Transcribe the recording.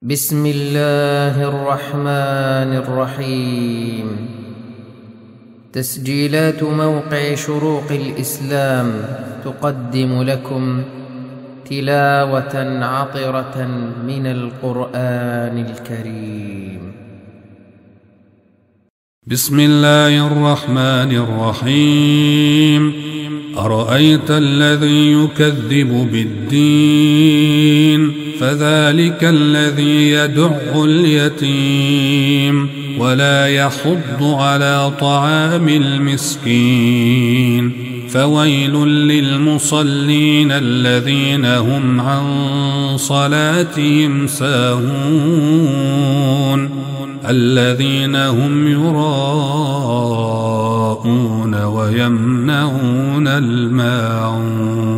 بسم الله الرحمن الرحيم. تسجيلات موقع شروق الإسلام تقدم لكم تلاوة عطرة من القرآن الكريم. بسم الله الرحمن الرحيم. أرأيت الذي يكذب بالدين فذلك الذي يدع اليتيم ولا يحض على طعام المسكين. فويل للمصلين الذين هم عن صلاتهم ساهون الذين هم يراءون ويمنعون الماعون.